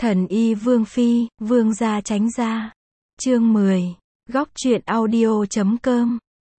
Thần y Vương Phi, Vương gia tránh ra. Chương 10. Góc truyện audio.com.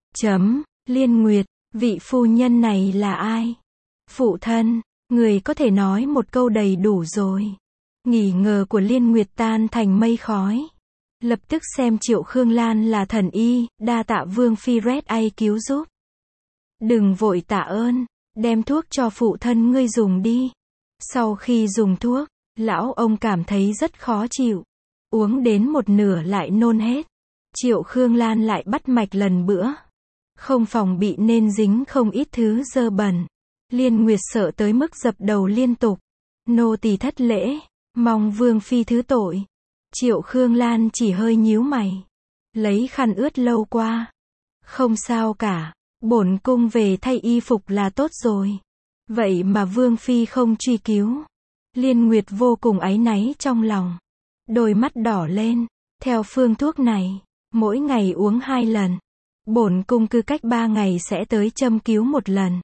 Liên Nguyệt, vị phu nhân này là ai? Phụ thân, người có thể nói một câu đầy đủ rồi. Nghi ngờ của Liên Nguyệt tan thành mây khói. Lập tức xem Triệu Khương Lan là thần y, đa tạ Vương Phi Red Ai cứu giúp. Đừng vội tạ ơn, đem thuốc cho phụ thân ngươi dùng đi. Sau khi dùng thuốc, lão ông cảm thấy rất khó chịu. Uống đến một nửa lại nôn hết. Triệu Khương Lan lại bắt mạch lần bữa. Không phòng bị nên dính không ít thứ dơ bẩn. Liên Nguyệt sợ tới mức dập đầu liên tục. Nô tỳ thất lễ, mong Vương Phi thứ tội. Triệu Khương Lan chỉ hơi nhíu mày. Lấy khăn ướt lâu qua. Không sao cả, bổn cung về thay y phục là tốt rồi. Vậy mà Vương Phi không truy cứu. Liên Nguyệt vô cùng áy náy trong lòng. Đôi mắt đỏ lên. Theo phương thuốc này, mỗi ngày uống 2 lần. Bổn cung cứ cách 3 ngày sẽ tới châm cứu một lần.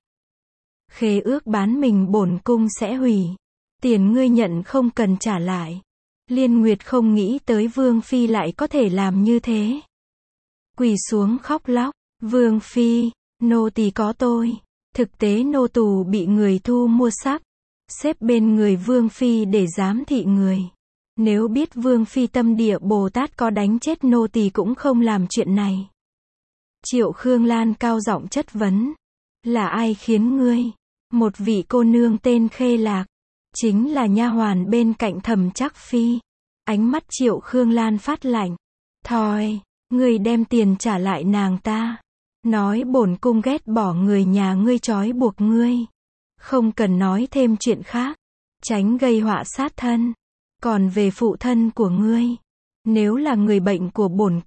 Khế ước bán mình bổn cung sẽ hủy. Tiền ngươi nhận không cần trả lại. Liên Nguyệt không nghĩ tới Vương Phi lại có thể làm như thế. Quỳ xuống khóc lóc. Vương Phi, nô tỳ có tôi. Thực tế nô tù bị người thu mua sắp xếp bên người Vương Phi để giám thị người. Nếu biết Vương Phi tâm địa Bồ Tát có đánh chết nô tỳ cũng không làm chuyện này. Triệu Khương Lan cao giọng chất vấn. Là ai khiến ngươi? Một vị cô nương tên Khê Lạc. Chính là nha hoàn bên cạnh Thẩm Trắc Phi. Ánh mắt Triệu Khương Lan phát lạnh. Thôi, ngươi đem tiền trả lại nàng ta. Nói bổn cung ghét bỏ người nhà ngươi trói buộc ngươi. Không cần nói thêm chuyện khác. Tránh gây họa sát thân. Còn về phụ thân của ngươi, nếu là người bệnh của bổn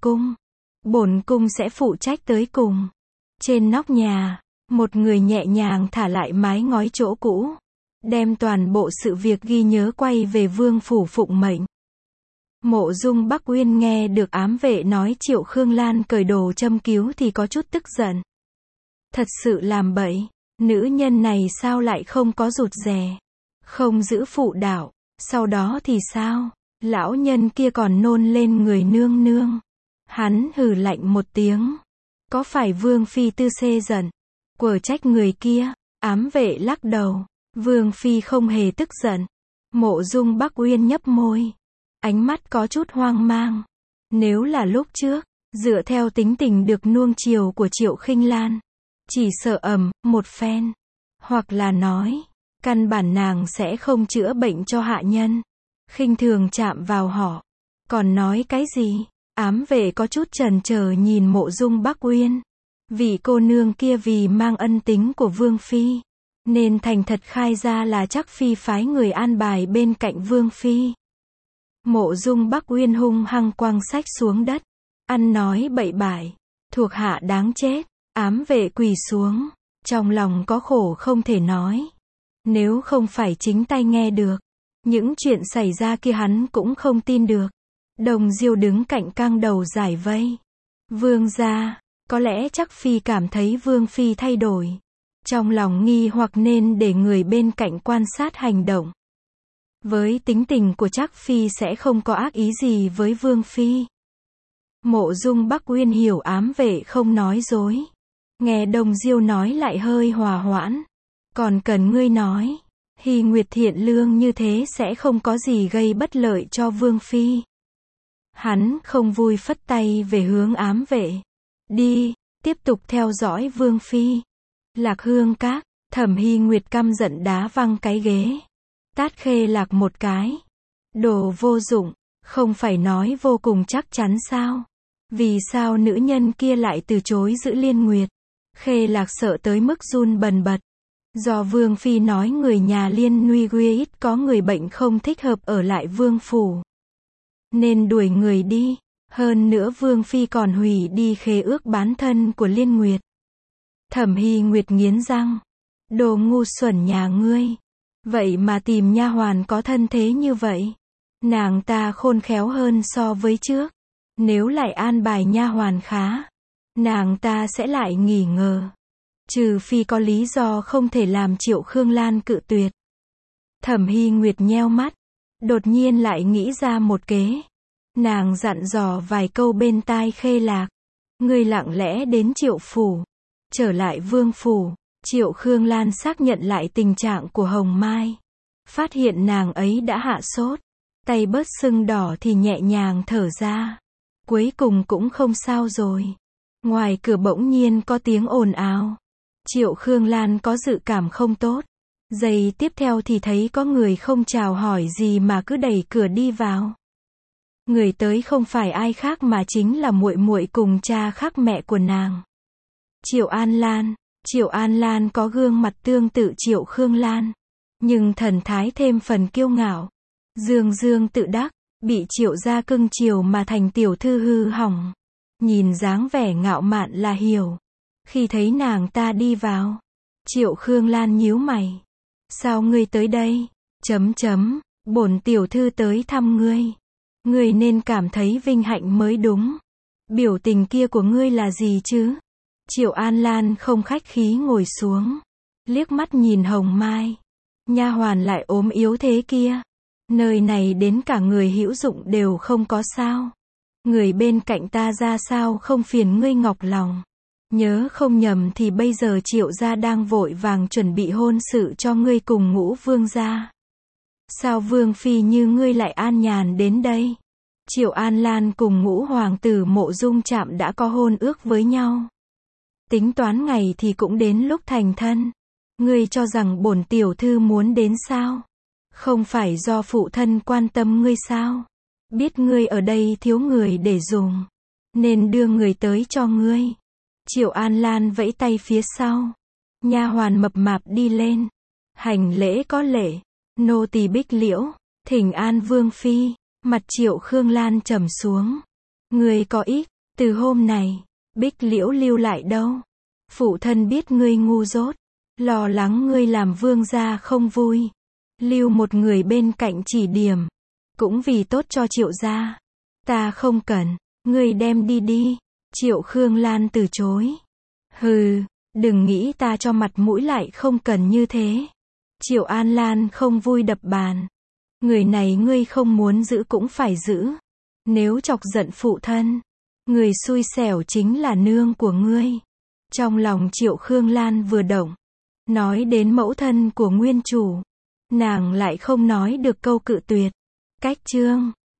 cung sẽ phụ trách tới cùng. Trên nóc nhà, một người nhẹ nhàng thả lại mái ngói chỗ cũ. Đem toàn bộ sự việc ghi nhớ quay về vương phủ phụng mệnh. Mộ Dung Bắc Uyên nghe được ám vệ nói Triệu Khương Lan cởi đồ châm cứu thì có chút tức giận. Thật sự làm bậy, nữ nhân này sao lại không có rụt rè, không giữ phụ đạo, sau đó thì sao? Lão nhân kia còn nôn lên người nương nương. Hắn hừ lạnh một tiếng. Có phải Vương Phi tư xê giận, quở trách người kia? Ám vệ lắc đầu. Vương Phi không hề tức giận. Mộ Dung Bắc Uyên nhấp môi. Ánh mắt có chút hoang mang. Nếu là lúc trước, dựa theo tính tình được nuông chiều của Triệu Khinh Lan, chỉ sợ một phen. Hoặc là nói, căn bản nàng sẽ không chữa bệnh cho hạ nhân. Khinh thường chạm vào họ. Còn nói cái gì? Ám vệ có chút chần chờ nhìn Mộ Dung Bắc Uyên. Vị cô nương kia vì mang ân tính của Vương Phi, nên thành thật khai ra là Trắc Phi phái người an bài bên cạnh Vương Phi. Mộ Dung Bắc Uyên hung hăng quăng sách xuống đất. Ăn nói bậy bại. Thuộc hạ đáng chết. Ám vệ quỳ xuống. Trong lòng có khổ không thể nói. Nếu không phải chính tay nghe được, những chuyện xảy ra kia hắn cũng không tin được. Đồng Diêu đứng cạnh căng đầu giải vây. Vương gia, có lẽ Trắc Phi cảm thấy Vương Phi thay đổi. Trong lòng nghi hoặc nên để người bên cạnh quan sát hành động. Với tính tình của Trắc Phi sẽ không có ác ý gì với Vương Phi. Mộ Dung Bắc Uyên hiểu ám vệ không nói dối. Nghe Đồng Diêu nói lại hơi hòa hoãn. Còn cần ngươi nói, Hy Nguyệt thiện lương như thế sẽ không có gì gây bất lợi cho Vương Phi. Hắn không vui phất tay về hướng ám vệ. Đi, tiếp tục theo dõi Vương Phi. Lạc Hương Các, Thẩm Hy Nguyệt căm giận đá văng cái ghế. Tát Khê Lạc một cái. Đồ vô dụng, không phải nói vô cùng chắc chắn sao? Vì sao nữ nhân kia lại từ chối giữ Liên Nguyệt? Khê Lạc sợ tới mức run bần bật. Do Vương Phi nói người nhà Liên Nguy có người bệnh không thích hợp ở lại Vương Phủ, nên đuổi người đi. Hơn nữa Vương Phi còn hủy đi khế ước bán thân của Liên Nguyệt. Thẩm Hy Nguyệt nghiến răng. Đồ ngu xuẩn nhà ngươi. Vậy mà tìm nha hoàn có thân thế như vậy. Nàng ta khôn khéo hơn so với trước. Nếu lại an bài nha hoàn khá, nàng ta sẽ lại nghỉ ngờ. Trừ phi có lý do không thể làm Triệu Khương Lan cự tuyệt. Thẩm Hy Nguyệt nheo mắt. đột nhiên lại nghĩ ra một kế. Nàng dặn dò vài câu bên tai Khê Lạc. Ngươi lặng lẽ đến Triệu phủ. Trở lại Vương phủ. Triệu Khương Lan xác nhận lại tình trạng của Hồng Mai. Phát hiện nàng ấy đã hạ sốt. Tay bớt sưng đỏ thì nhẹ nhàng thở ra. Cuối cùng cũng không sao rồi. Ngoài cửa bỗng nhiên có tiếng ồn ào. Triệu Khương Lan có dự cảm không tốt. Giây tiếp theo thì thấy có người không chào hỏi gì mà cứ đẩy cửa đi vào. Người tới không phải ai khác mà chính là muội muội cùng cha khác mẹ của nàng. Triệu An Lan. Triệu An Lan có gương mặt tương tự Triệu Khương Lan, nhưng thần thái thêm phần kiêu ngạo. Dương dương tự đắc, bị Triệu gia cưng chiều mà thành tiểu thư hư hỏng. Nhìn dáng vẻ ngạo mạn là hiểu. Khi thấy nàng ta đi vào, Triệu Khương Lan nhíu mày. Sao ngươi tới đây? Bổn tiểu thư tới thăm ngươi. Ngươi nên cảm thấy vinh hạnh mới đúng. Biểu tình kia của ngươi là gì chứ? Triệu An Lan không khách khí ngồi xuống. Liếc mắt nhìn Hồng Mai. Nha hoàn lại ốm yếu thế kia. Nơi này đến cả người hữu dụng đều không có sao. Người bên cạnh ta ra sao không phiền ngươi nhọc lòng. Nhớ không nhầm thì bây giờ Triệu gia đang vội vàng chuẩn bị hôn sự cho ngươi cùng Ngũ vương gia. Sao vương phi như ngươi lại an nhàn đến đây? Triệu An Lan cùng Ngũ hoàng tử Mộ Dung Trạm đã có hôn ước với nhau. Tính toán ngày thì cũng đến lúc thành thân. Ngươi cho rằng bổn tiểu thư muốn đến sao? Không phải do phụ thân quan tâm ngươi sao? Biết ngươi ở đây thiếu người để dùng, nên đưa người tới cho ngươi. Triệu An Lan vẫy tay phía sau. Nha hoàn mập mạp đi lên. Hành lễ có lễ. Nô tỳ Bích Liễu, thỉnh an vương phi. Mặt Triệu Khương Lan trầm xuống. Ngươi có ý, từ hôm này, Bích Liễu lưu lại đâu? Phụ thân biết ngươi ngu dốt, lo lắng ngươi làm vương gia không vui. Lưu một người bên cạnh chỉ điểm, cũng vì tốt cho Triệu gia. Ta không cần, ngươi đem đi đi. Triệu Khương Lan từ chối. Hừ, đừng nghĩ ta cho mặt mũi lại không cần như thế. Triệu An Lan không vui đập bàn. Người này ngươi không muốn giữ cũng phải giữ. Nếu chọc giận phụ thân, người xui xẻo chính là nương của ngươi. Trong lòng Triệu Khương Lan vừa động, nói đến mẫu thân của nguyên chủ, nàng lại không nói được câu cự tuyệt. Cách chương